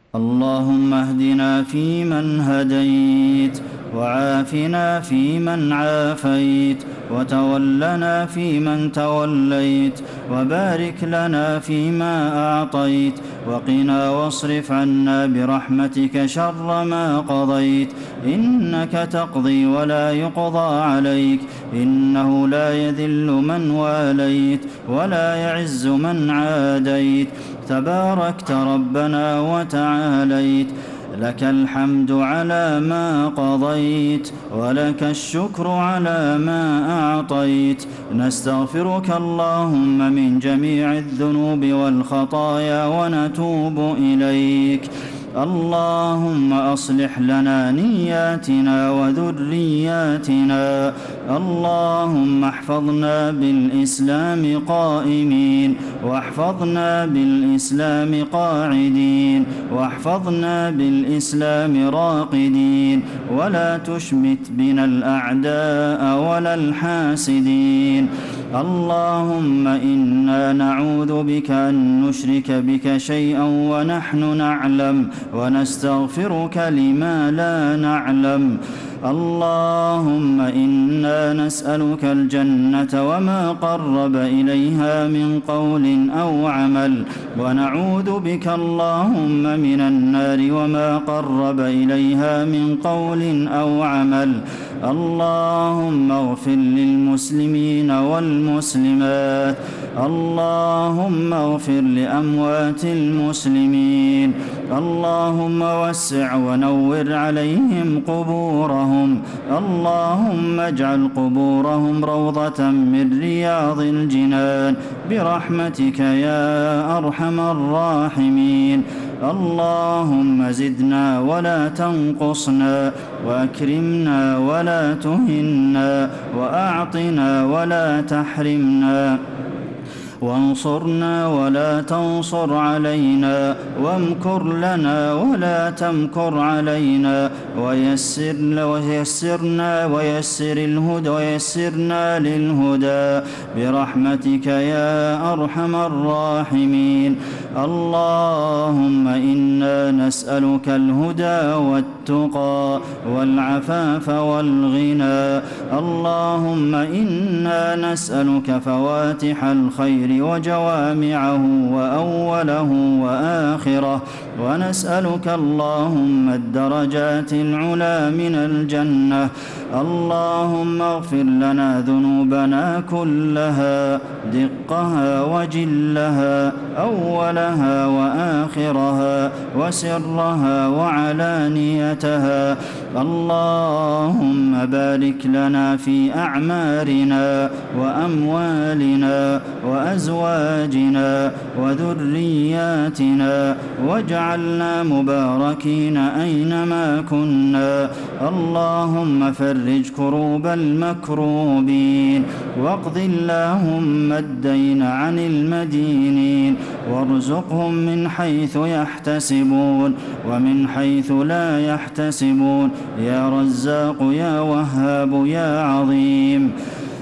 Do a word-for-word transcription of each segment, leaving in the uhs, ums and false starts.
اللهم اهدنا فيمن هديت، وعافنا فيمن عافيت، وتولنا فيمن توليت، وبارك لنا فيما أعطيت، وقنا واصرف عنا برحمتك شر ما قضيت. إنك تقضي ولا يقضى عليك، إنه لا يذل من واليت ولا يعز من عاديت، تباركت ربنا وتعاليت. لك الحمد على ما قضيت، ولك الشكر على ما أعطيت. نستغفرك اللهم من جميع الذنوب والخطايا ونتوب إليك. اللهم أصلح لنا نياتنا وذرياتنا. اللهم احفظنا بالإسلام قائمين، واحفظنا بالإسلام قاعدين، واحفظنا بالإسلام راقدين، ولا تشمت بنا الأعداء ولا الحاسدين. اللهم إنا نعوذ بك أن نشرك بك شيئا ونحن نعلم، ونستغفرك لما لا نعلم. اللهم إنا نسألك الجنة وما قرب إليها من قول أو عمل، ونعوذ بك اللهم من النار وما قرب إليها من قول أو عمل. اللهم اغفر للمسلمين والمسلمات. اللهم اغفر لأموات المسلمين. اللهم وسع ونور عليهم قبورهم. اللهم اجعل قبورهم روضة من رياض الجنان برحمتك يا أرحم الراحمين. اللهم زدنا ولا تنقصنا، وأكرمنا ولا تهنا، وأعطنا ولا تحرمنا، وانصرنا ولا تنصر علينا، وامكر لنا ولا تمكر علينا، ويسر ويسرنا ويسر الهدى ويسرنا للهدى برحمتك يا أرحم الراحمين. اللهم إنا نسألك الهدى والتقى والعفاف والغنى. اللهم إنا نسألك فواتح الخير وجوامعه وأوله وآخره، ونسألك اللهم الدرجات العلى من الجنة. اللهم اغفر لنا ذنوبنا كلها، دقها وجلها، أولها وآخرها، وسرها وعلانيتها. اللهم بارك لنا في أعمارنا وأموالنا وأزواجنا وذرياتنا، واجعلنا مباركين أينما كنا. اللهم فرج كروب المكروبين، واقض اللهم الدين عن المدينين، وارزقهم من حيث يحتسبون ومن حيث لا يحتسبون، يا رزاق يا وهاب يا عظيم.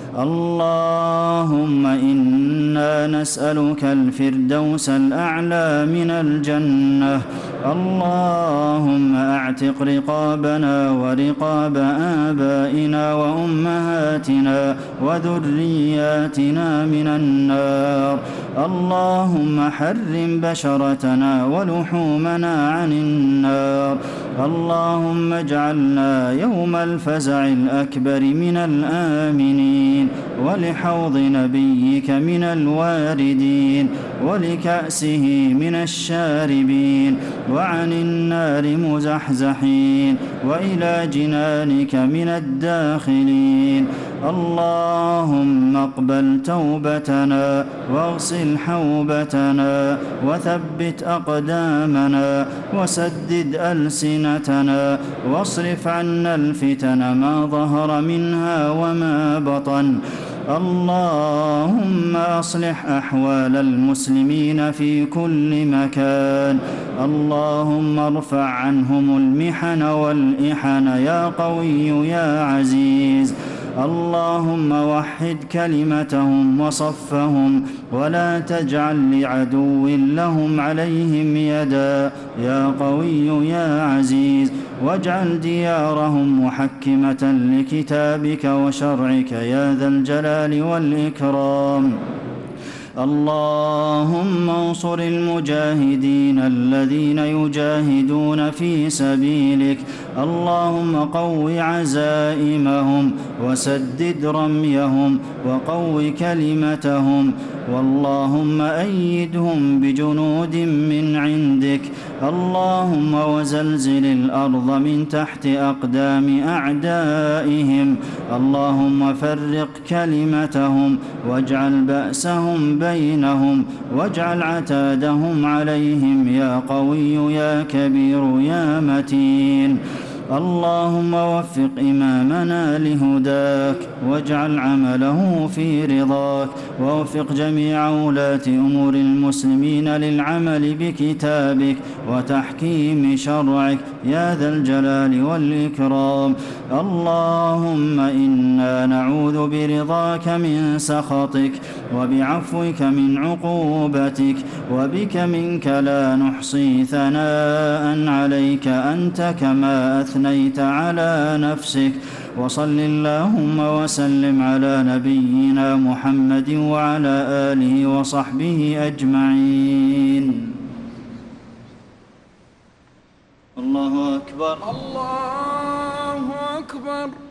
اللهم إنا نسألك الفردوس الأعلى من الجنة. اللهم أعتق رقابنا ورقاب آبائنا وأمهاتنا وذرياتنا من النار. اللهم حرم بشرتنا ولحومنا عن النار. اللهم اجعلنا يوم الفزع الأكبر من الآمنين، ولحوض نبيك من الواردين، ولكأسه من الشاربين، وعن النار مزحزحين، وإلى جنانك من الداخلين. اللهم اقبل توبتنا، واغسل حوبتنا، وثبت أقدامنا، وسدد ألسنتنا، واصرف عنا الفتن ما ظهر منها وما بطن. اللهم أصلح أحوال المسلمين في كل مكان. اللهم ارفع عنهم المحن والإحن يا قوي يا عزيز. اللهم وحد كلمتهم وصفهم ولا تجعل لعدو لهم عليهم يدا يا قوي يا عزيز واجعل ديارهم محكمة لكتابك وشرعك يا ذا الجلال والإكرام اللهم انصر المجاهدين الذين يجاهدون في سبيلك اللهم قو عزائمهم وسدد رميهم وقو كلمتهم واللهم أيدهم بجنود من عندك اللهم وزلزل الأرض من تحت أقدام أعدائهم اللهم فرق كلمتهم واجعل بأسهم بينهم واجعل عتادهم عليهم يا قوي يا كبير يا متين اللهم وفق إمامنا لهداك واجعل عمله في رضاك ووفق جميع ولاة أمور المسلمين للعمل بكتابك وتحكيم شرعك يا ذا الجلال والإكرام اللهم إنا نعوذ برضاك من سخطك وبعفوك من عقوبتك وبك منك لا نحصي ثناء عليك أنت كما أثنيت على نفسك وصل اللهم وسلم على نبينا محمد وعلى آله وصحبه أجمعين. الله أكبر الله أكبر.